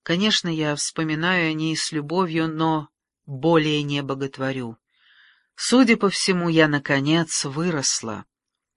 Конечно, я вспоминаю о ней с любовью, но более не боготворю. Судя по всему, я, наконец, выросла.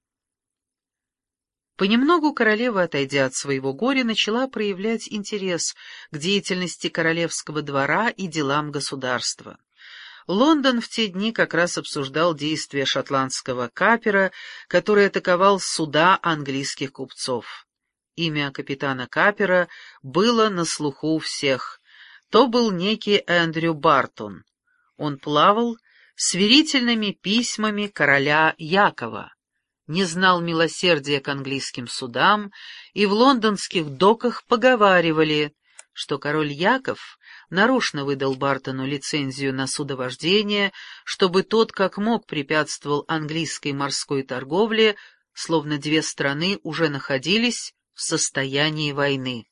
Понемногу королева, отойдя от своего горя, начала проявлять интерес к деятельности королевского двора и делам государства. Лондон в те дни как раз обсуждал действия шотландского капера, который атаковал суда английских купцов. Имя капитана капера было на слуху у всех. То был некий Эндрю Бартон. Он плавал с верительными письмами короля Якова, не знал милосердия к английским судам, и в лондонских доках поговаривали, что король Яков нарочно выдал Бартону лицензию на судовождение, чтобы тот как мог препятствовал английской морской торговле, словно две страны уже находились в состоянии войны.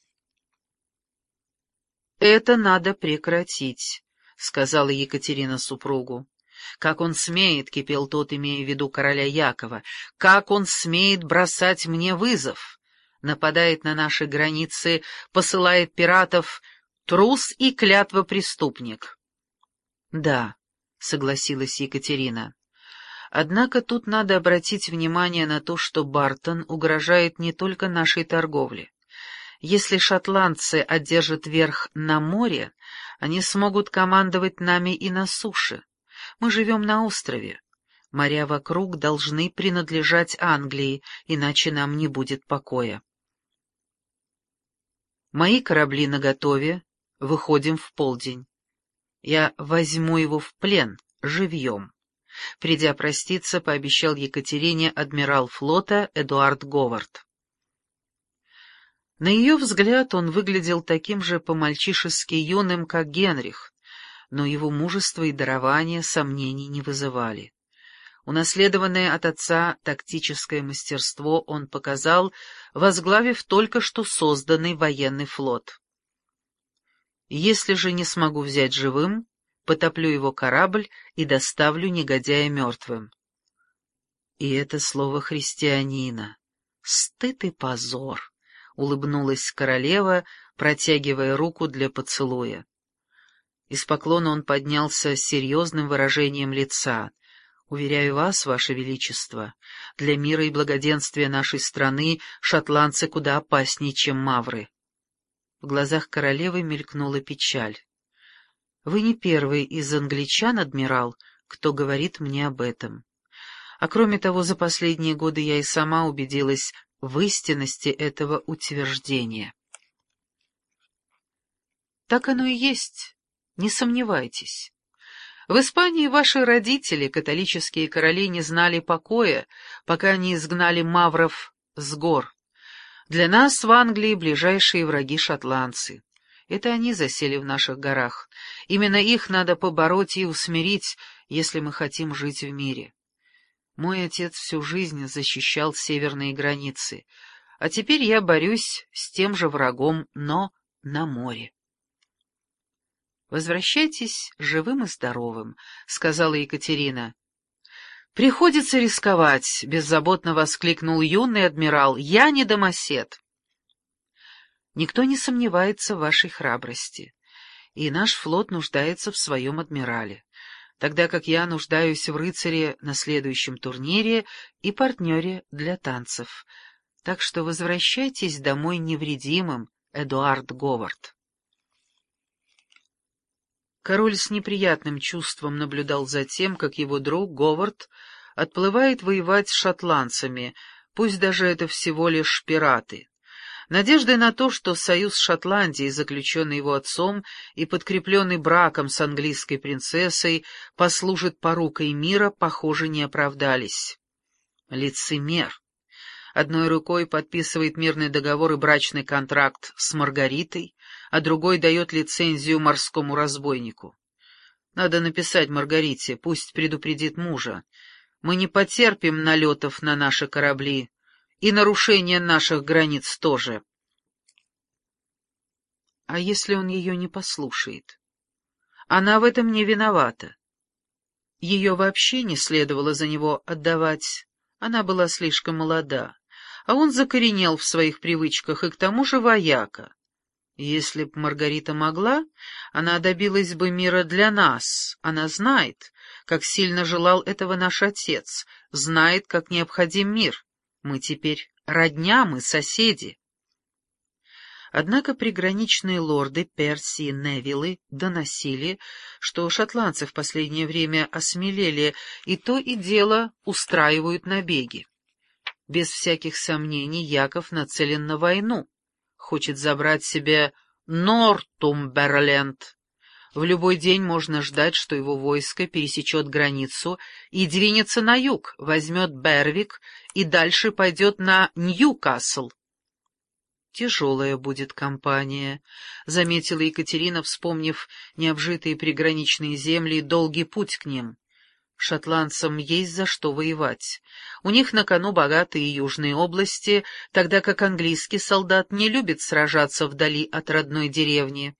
«Это надо прекратить», — сказала Екатерина супругу. «Как он смеет», — кипел тот, имея в виду короля Якова, — «как он смеет бросать мне вызов? Нападает на наши границы, посылает пиратов, трус и клятвопреступник». «Да», — согласилась Екатерина. «Однако тут надо обратить внимание на то, что Бартон угрожает не только нашей торговле. Если шотландцы одержат верх на море, они смогут командовать нами и на суше. Мы живем на острове. Моря вокруг должны принадлежать Англии, иначе нам не будет покоя. Мои корабли наготове, выходим в полдень. Я возьму его в плен, живьем». Придя проститься, пообещал Екатерине адмирал флота Эдуард Говард. На ее взгляд он выглядел таким же по-мальчишески юным, как Генрих, но его мужество и дарование сомнений не вызывали. Унаследованное от отца тактическое мастерство он показал, возглавив только что созданный военный флот. «Если же не смогу взять живым, потоплю его корабль и доставлю негодяя мертвым». И это слово христианина. Стыд и позор, — улыбнулась королева, протягивая руку для поцелуя. Из поклона он поднялся с серьезным выражением лица. «Уверяю вас, ваше величество, для мира и благоденствия нашей страны шотландцы куда опаснее, чем мавры». В глазах королевы мелькнула печаль. «Вы не первый из англичан, адмирал, кто говорит мне об этом. А кроме того, за последние годы я и сама убедилась в истинности этого утверждения». «Так оно и есть, не сомневайтесь. В Испании ваши родители, католические короли, не знали покоя, пока не изгнали мавров с гор. Для нас в Англии ближайшие враги шотландцы. Это они засели в наших горах. Именно их надо побороть и усмирить, если мы хотим жить в мире. Мой отец всю жизнь защищал северные границы, а теперь я борюсь с тем же врагом, но на море». «Возвращайтесь живым и здоровым», — сказала Екатерина. «Приходится рисковать», — беззаботно воскликнул юный адмирал. «Я не домосед». «Никто не сомневается в вашей храбрости, и наш флот нуждается в своем адмирале, тогда как я нуждаюсь в рыцаре на следующем турнире и партнере для танцев. Так что возвращайтесь домой невредимым, Эдуард Говард». Король с неприятным чувством наблюдал за тем, как его друг Говард отплывает воевать с шотландцами, пусть даже это всего лишь пираты. Надеждой на то, что союз с Шотландией, заключенный его отцом и подкрепленный браком с английской принцессой, послужит порукой мира, похоже, не оправдались. Лицемер. Одной рукой подписывает мирный договор и брачный контракт с Маргаритой, а другой дает лицензию морскому разбойнику. Надо написать Маргарите, пусть предупредит мужа. Мы не потерпим налетов на наши корабли, и нарушения наших границ тоже. А если он ее не послушает? Она в этом не виновата. Ее вообще не следовало за него отдавать. Она была слишком молода, а он закоренел в своих привычках и к тому же вояка. Если б Маргарита могла, она добилась бы мира для нас. Она знает, как сильно желал этого наш отец, знает, как необходим мир. Мы теперь родня, мы соседи. Однако приграничные лорды Перси и Невиллы доносили, что шотландцы в последнее время осмелели и то и дело устраивают набеги. Без всяких сомнений Яков нацелен на войну, хочет забрать себе Нортумберленд. В любой день можно ждать, что его войско пересечет границу и двинется на юг, возьмет Бервик и дальше пойдет на Ньюкасл. «Тяжелая будет кампания», — заметила Екатерина, вспомнив необжитые приграничные земли и долгий путь к ним. «Шотландцам есть за что воевать. У них на кону богатые южные области, тогда как английский солдат не любит сражаться вдали от родной деревни».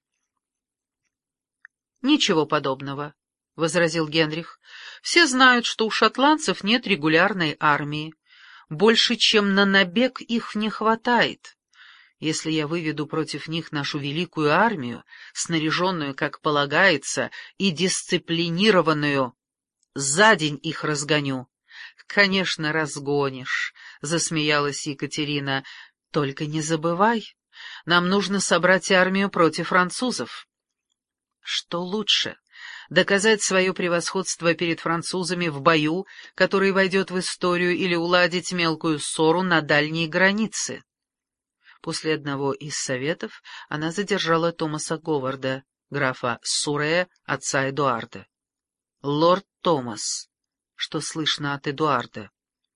«Ничего подобного», — возразил Генрих. «Все знают, что у шотландцев нет регулярной армии. Больше, чем на набег, их не хватает. Если я выведу против них нашу великую армию, снаряженную, как полагается, и дисциплинированную, за день их разгоню». «Конечно, разгонишь», — засмеялась Екатерина. «Только не забывай, нам нужно собрать армию против французов». «Что лучше? Доказать свое превосходство перед французами в бою, который войдет в историю, или уладить мелкую ссору на дальней границе?» После одного из советов она задержала Томаса Говарда, графа Суррея, отца Эдуарда. «Лорд Томас, что слышно от Эдуарда?»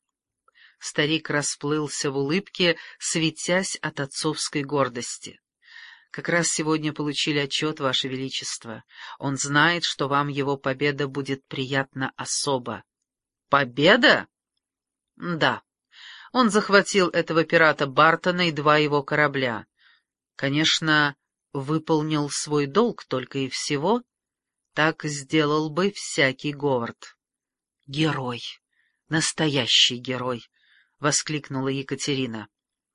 Старик расплылся в улыбке, светясь от отцовской гордости. «Как раз сегодня получили отчет, Ваше Величество. Он знает, что вам его победа будет приятна особо». «Победа?» «Да. Он захватил этого пирата Бартона и 2 его корабля. Конечно, выполнил свой долг только и всего. Так сделал бы всякий Говард». «Герой! Настоящий герой!» — воскликнула Екатерина.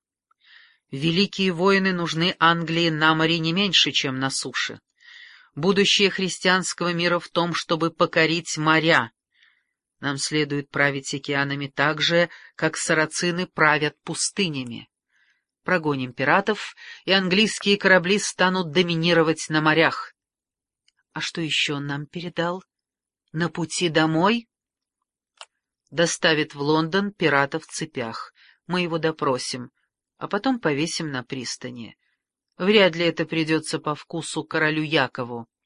«Великие воины нужны Англии на море не меньше, чем на суше. Будущее христианского мира в том, чтобы покорить моря. Нам следует править океанами так же, как сарацины правят пустынями. Прогоним пиратов, и английские корабли станут доминировать на морях». «А что еще он нам передал? На пути домой?» «Доставит в Лондон пирата в цепях. Мы его допросим, а потом повесим на пристани. Вряд ли это придется по вкусу королю Якову».